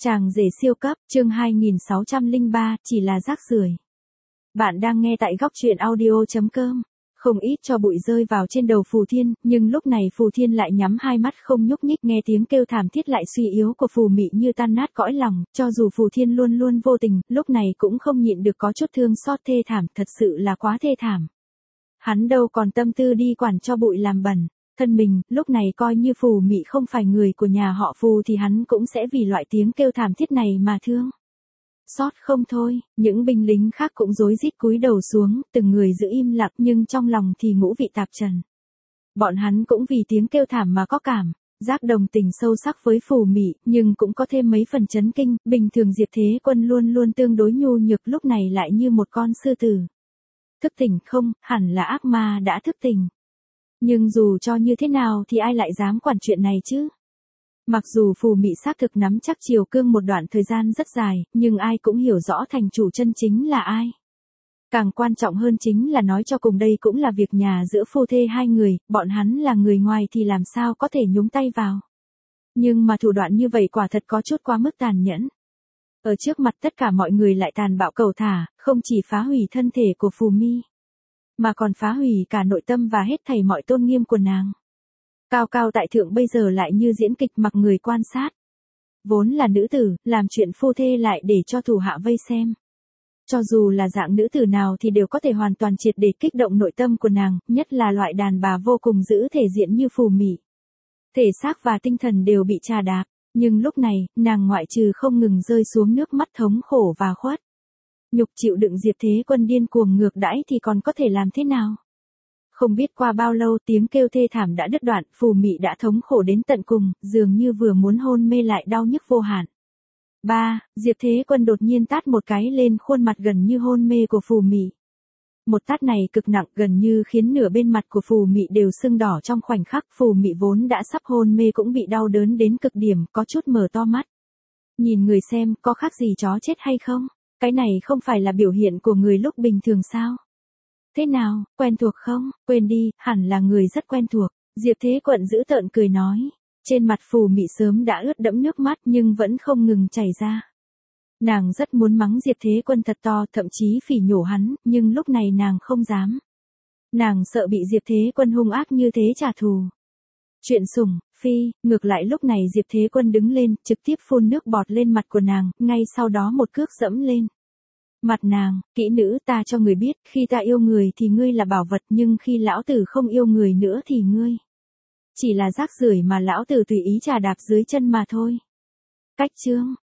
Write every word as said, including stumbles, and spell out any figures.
Chàng rể siêu cấp, chương hai nghìn sáu trăm lẻ ba, chỉ là rác rưởi. Bạn đang nghe tại góc truyện audio chấm com. Không ít cho bụi rơi vào trên đầu Phù Thiên, nhưng lúc này Phù Thiên lại nhắm hai mắt không nhúc nhích, nghe tiếng kêu thảm thiết lại suy yếu của Phù Mị như tan nát cõi lòng, cho dù Phù Thiên luôn luôn vô tình, lúc này cũng không nhịn được có chút thương xót thê thảm, thật sự là quá thê thảm. Hắn đâu còn tâm tư đi quản cho bụi làm bẩn. Thân mình, lúc này coi như Phù Mị không phải người của nhà họ Phù thì hắn cũng sẽ vì loại tiếng kêu thảm thiết này mà thương xót không thôi. Những binh lính khác cũng rối rít cúi đầu xuống, từng người giữ im lặng nhưng trong lòng thì ngũ vị tạp trần. Bọn hắn cũng vì tiếng kêu thảm mà có cảm giác đồng tình sâu sắc với Phù Mị, nhưng cũng có thêm mấy phần chấn kinh. Bình thường Diệp Thế Quân luôn luôn tương đối nhu nhược, lúc này lại như một con sư tử. Thức tỉnh không, hẳn là ác ma đã thức tỉnh. Nhưng dù cho như thế nào thì ai lại dám quản chuyện này chứ? Mặc dù Phù Mị xác thực nắm chắc Triều Cương một đoạn thời gian rất dài, nhưng ai cũng hiểu rõ thành chủ chân chính là ai. Càng quan trọng hơn chính là nói cho cùng đây cũng là việc nhà giữa phu thê hai người, bọn hắn là người ngoài thì làm sao có thể nhúng tay vào. Nhưng mà thủ đoạn như vậy quả thật có chút quá mức tàn nhẫn. Ở trước mặt tất cả mọi người lại tàn bạo cầu thả, không chỉ phá hủy thân thể của Phù Mị, mà còn phá hủy cả nội tâm và hết thảy mọi tôn nghiêm của nàng. Cao cao tại thượng bây giờ lại như diễn kịch mặc người quan sát. Vốn là nữ tử, làm chuyện phu thê lại để cho thủ hạ vây xem. Cho dù là dạng nữ tử nào thì đều có thể hoàn toàn triệt để kích động nội tâm của nàng, nhất là loại đàn bà vô cùng giữ thể diện như Phù Mị. Thể xác và tinh thần đều bị trà đạp, nhưng lúc này, nàng ngoại trừ không ngừng rơi xuống nước mắt thống khổ và khuất nhục chịu đựng Diệp Thế Quân điên cuồng ngược đãi thì còn có thể làm thế nào? Không biết qua bao lâu tiếng kêu thê thảm đã đứt đoạn, Phù Mị đã thống khổ đến tận cùng, dường như vừa muốn hôn mê lại đau nhức vô hạn. Ba, Diệp Thế Quân đột nhiên tát một cái lên khuôn mặt gần như hôn mê của Phù Mị. Một tát này cực nặng gần như khiến nửa bên mặt của Phù Mị đều sưng đỏ trong khoảnh khắc. Phù Mị vốn đã sắp hôn mê cũng bị đau đớn đến cực điểm, có chút mở to mắt. Nhìn người xem, có khác gì chó chết hay không? Cái này không phải là biểu hiện của người lúc bình thường sao? Thế nào, quen thuộc không? Quên đi, hẳn là người rất quen thuộc. Diệp Thế Quận giữ tợn cười nói. Trên mặt Phù Mị sớm đã ướt đẫm nước mắt nhưng vẫn không ngừng chảy ra. Nàng rất muốn mắng Diệp Thế Quân thật to, thậm chí phỉ nhổ hắn, nhưng lúc này nàng không dám. Nàng sợ bị Diệp Thế Quân hung ác như thế trả thù. Chuyện sủng, phi, ngược lại lúc này Diệp Thế Quân đứng lên, trực tiếp phun nước bọt lên mặt của nàng, ngay sau đó một cước dẫm lên mặt nàng. Kỹ nữ, ta cho người biết, khi ta yêu người thì ngươi là bảo vật, nhưng khi lão tử không yêu người nữa thì ngươi chỉ là rác rưởi mà lão tử tùy ý trà đạp dưới chân mà thôi. Cách chương,